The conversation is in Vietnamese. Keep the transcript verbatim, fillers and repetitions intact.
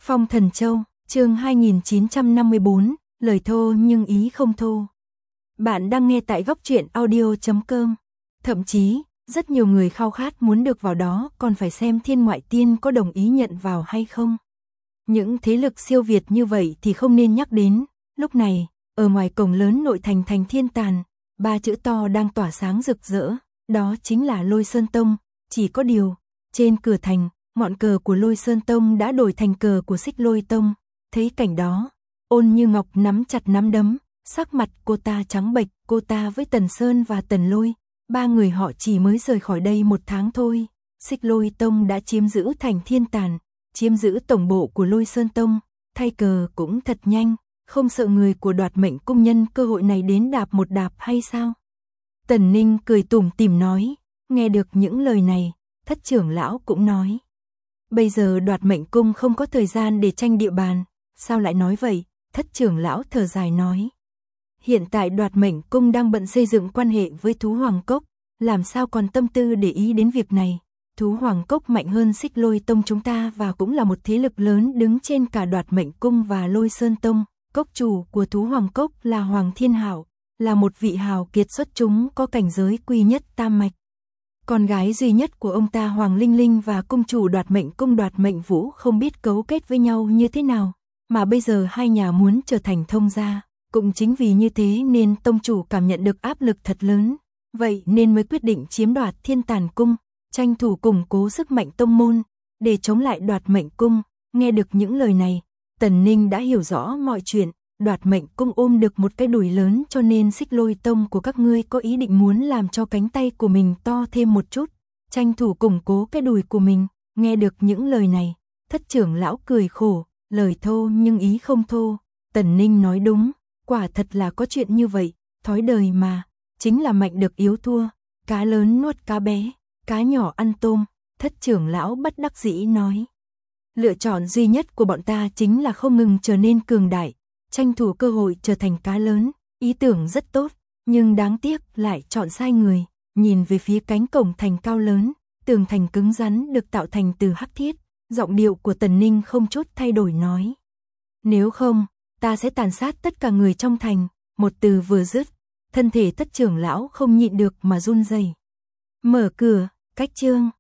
Phong Thần Châu, chương hai nghìn chín trăm năm mươi bốn, lời thô nhưng ý không thô. Bạn đang nghe tại góc truyện audio chấm com. Thậm chí, rất nhiều người khao khát muốn được vào đó còn phải xem Thiên Ngoại Tiên có đồng ý nhận vào hay không. Những thế lực siêu việt như vậy thì không nên nhắc đến. Lúc này, ở ngoài cổng lớn nội thành thành Thiên Tàn, ba chữ to đang tỏa sáng rực rỡ, đó chính là Lôi Sơn Tông. Chỉ có điều, trên cửa thành, ngọn cờ của Lôi Sơn Tông đã đổi thành cờ của Xích Lôi Tông. Thấy cảnh đó, Ôn Như Ngọc nắm chặt nắm đấm, sắc mặt cô ta trắng bệch. Cô ta với Tần Sơn và Tần Lôi, ba người họ chỉ mới rời khỏi đây một tháng thôi. Xích Lôi Tông đã chiếm giữ thành Thiên Tàn, chiếm giữ tổng bộ của Lôi Sơn Tông, thay cờ cũng thật nhanh, không sợ người của Đoạt Mệnh Cung nhân cơ hội này đến đạp một đạp hay sao? Tần Ninh cười tủm tỉm nói. Nghe được những lời này, Thất trưởng lão cũng nói. Bây giờ Đoạt Mệnh Cung không có thời gian để tranh địa bàn. Sao lại nói vậy? Thất trưởng lão thở dài nói. Hiện tại Đoạt Mệnh Cung đang bận xây dựng quan hệ với Thú Hoàng Cốc, làm sao còn tâm tư để ý đến việc này. Thú Hoàng Cốc mạnh hơn Xích Lôi Tông chúng ta và cũng là một thế lực lớn đứng trên cả Đoạt Mệnh Cung và Lôi Sơn Tông. Cốc chủ của Thú Hoàng Cốc là Hoàng Thiên Hạo, là một vị hào kiệt xuất chúng có cảnh giới quy nhất tam mạch. Con gái duy nhất của ông ta Hoàng Linh Linh và cung chủ Đoạt Mệnh Cung Đoạt Mệnh Vũ không biết cấu kết với nhau như thế nào, mà bây giờ hai nhà muốn trở thành thông gia. Cũng chính vì như thế nên tông chủ cảm nhận được áp lực thật lớn, vậy nên mới quyết định chiếm đoạt Thiên Tàn Cung, tranh thủ củng cố sức mạnh tông môn, để chống lại Đoạt Mệnh Cung. Nghe được những lời này, Tần Ninh đã hiểu rõ mọi chuyện. Đoạt Mệnh Cung ôm được một cái đùi lớn cho nên Xích Lôi Tông của các ngươi có ý định muốn làm cho cánh tay của mình to thêm một chút, tranh thủ củng cố cái đùi của mình. Nghe được những lời này, Thất trưởng lão cười khổ, lời thô nhưng ý không thô. Tần Ninh nói đúng, quả thật là có chuyện như vậy, thói đời mà, chính là mạnh được yếu thua, cá lớn nuốt cá bé, cá nhỏ ăn tôm. Thất trưởng lão bất đắc dĩ nói. Lựa chọn duy nhất của bọn ta chính là không ngừng trở nên cường đại, tranh thủ cơ hội trở thành cá lớn. Ý tưởng rất tốt, nhưng đáng tiếc lại chọn sai người. Nhìn về phía cánh cổng thành cao lớn, tường thành cứng rắn được tạo thành từ hắc thiết, giọng điệu của Tần Ninh không chút thay đổi nói. Nếu không, ta sẽ tàn sát tất cả người trong thành. Một từ vừa dứt, thân thể Thất trưởng lão không nhịn được mà run rẩy. Mở cửa, cách chương.